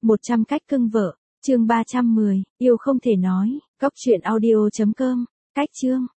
100 cách cưng vợ, chương 310, yêu không thể nói, cóc truyện audio.com, cách chương.